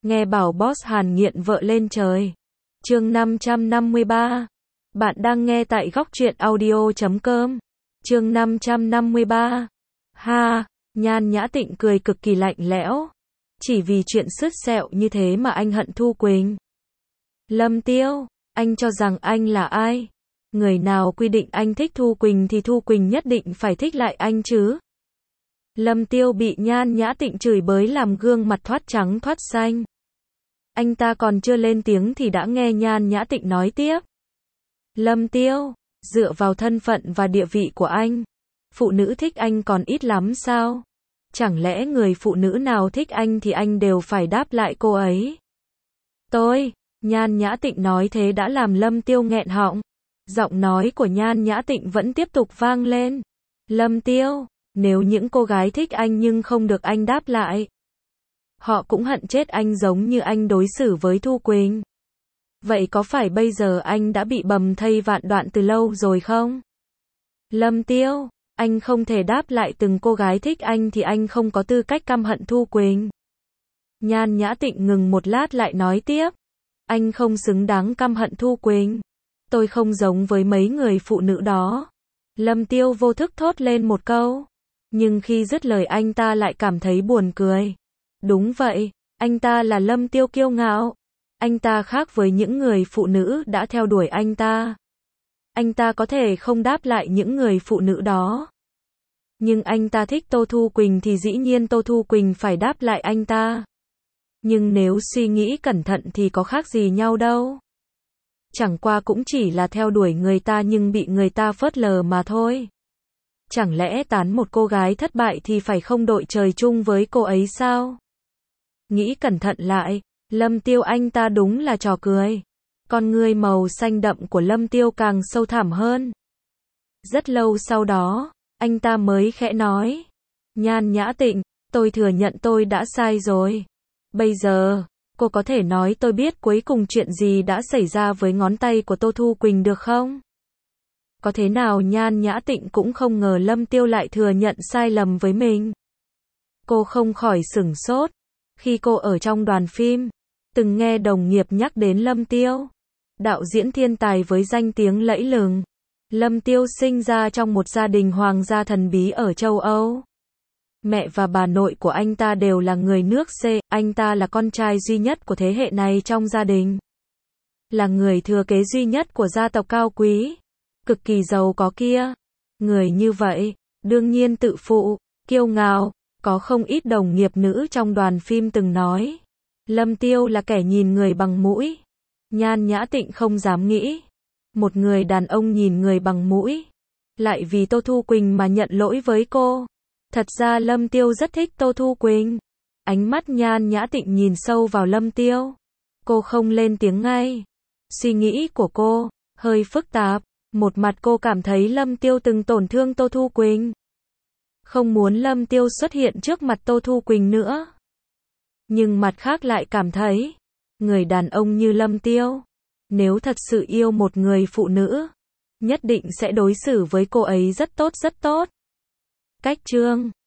Nghe bảo boss Hàn nghiện vợ lên trời. Chương 553. Bạn đang nghe tại góc truyện audio.com. Chương 553. Ha, Nhan Nhã Tịnh cười cực kỳ lạnh lẽo. Chỉ vì chuyện sứt sẹo như thế mà anh hận Thu Quỳnh. Lâm Tiêu, anh cho rằng anh là ai? Người nào quy định anh thích Thu Quỳnh thì Thu Quỳnh nhất định phải thích lại anh chứ? Lâm Tiêu bị Nhan Nhã Tịnh chửi bới làm gương mặt thoát trắng thoát xanh. Anh ta còn chưa lên tiếng thì đã nghe Nhan Nhã Tịnh nói tiếp. Lâm Tiêu, dựa vào thân phận và địa vị của anh, phụ nữ thích anh còn ít lắm sao? Chẳng lẽ người phụ nữ nào thích anh thì anh đều phải đáp lại cô ấy? Nhan Nhã Tịnh nói thế đã làm Lâm Tiêu nghẹn họng. Giọng nói của Nhan Nhã Tịnh vẫn tiếp tục vang lên. Lâm Tiêu, nếu những cô gái thích anh nhưng không được anh đáp lại, họ cũng hận chết anh giống như anh đối xử với Thu Quỳnh. Vậy có phải bây giờ anh đã bị bầm thây vạn đoạn từ lâu rồi không? Lâm Tiêu, anh không thể đáp lại từng cô gái thích anh thì anh không có tư cách căm hận Thu Quỳnh. Nhan Nhã Tịnh ngừng một lát lại nói tiếp. Anh không xứng đáng căm hận Thu Quỳnh. Tôi không giống với mấy người phụ nữ đó. Lâm Tiêu vô thức thốt lên một câu. Nhưng khi dứt lời anh ta lại cảm thấy buồn cười. Đúng vậy, anh ta là Lâm Tiêu kiêu ngạo. Anh ta khác với những người phụ nữ đã theo đuổi anh ta. Anh ta có thể không đáp lại những người phụ nữ đó. Nhưng anh ta thích Tô Thu Quỳnh thì dĩ nhiên Tô Thu Quỳnh phải đáp lại anh ta. Nhưng nếu suy nghĩ cẩn thận thì có khác gì nhau đâu. Chẳng qua cũng chỉ là theo đuổi người ta nhưng bị người ta phớt lờ mà thôi. Chẳng lẽ tán một cô gái thất bại thì phải không đội trời chung với cô ấy sao? Nghĩ cẩn thận lại, Lâm Tiêu anh ta đúng là trò cười. Con ngươi màu xanh đậm của Lâm Tiêu càng sâu thẳm hơn. Rất lâu sau đó, anh ta mới khẽ nói. Nhan Nhã Tịnh, tôi thừa nhận tôi đã sai rồi. Bây giờ, cô có thể nói tôi biết cuối cùng chuyện gì đã xảy ra với ngón tay của Tô Thu Quỳnh được không? Có thế nào Nhan Nhã Tịnh cũng không ngờ Lâm Tiêu lại thừa nhận sai lầm với mình. Cô không khỏi sửng sốt. Khi cô ở trong đoàn phim, từng nghe đồng nghiệp nhắc đến Lâm Tiêu. Đạo diễn thiên tài với danh tiếng lẫy lừng. Lâm Tiêu sinh ra trong một gia đình hoàng gia thần bí ở châu Âu. Mẹ và bà nội của anh ta đều là người nước C, anh ta là con trai duy nhất của thế hệ này trong gia đình. Là người thừa kế duy nhất của gia tộc cao quý, cực kỳ giàu có kia. Người như vậy, đương nhiên tự phụ, kiêu ngạo, có không ít đồng nghiệp nữ trong đoàn phim từng nói. Lâm Tiêu là kẻ nhìn người bằng mũi. Nhan Nhã Tịnh không dám nghĩ. Một người đàn ông nhìn người bằng mũi. Lại vì Tô Thu Quỳnh mà nhận lỗi với cô. Thật ra Lâm Tiêu rất thích Tô Thu Quỳnh. Ánh mắt Nhan Nhã Tịnh nhìn sâu vào Lâm Tiêu. Cô không lên tiếng ngay. Suy nghĩ của cô hơi phức tạp. Một mặt cô cảm thấy Lâm Tiêu từng tổn thương Tô Thu Quỳnh. Không muốn Lâm Tiêu xuất hiện trước mặt Tô Thu Quỳnh nữa. Nhưng mặt khác lại cảm thấy, người đàn ông như Lâm Tiêu, nếu thật sự yêu một người phụ nữ, nhất định sẽ đối xử với cô ấy rất tốt rất tốt. Cách chương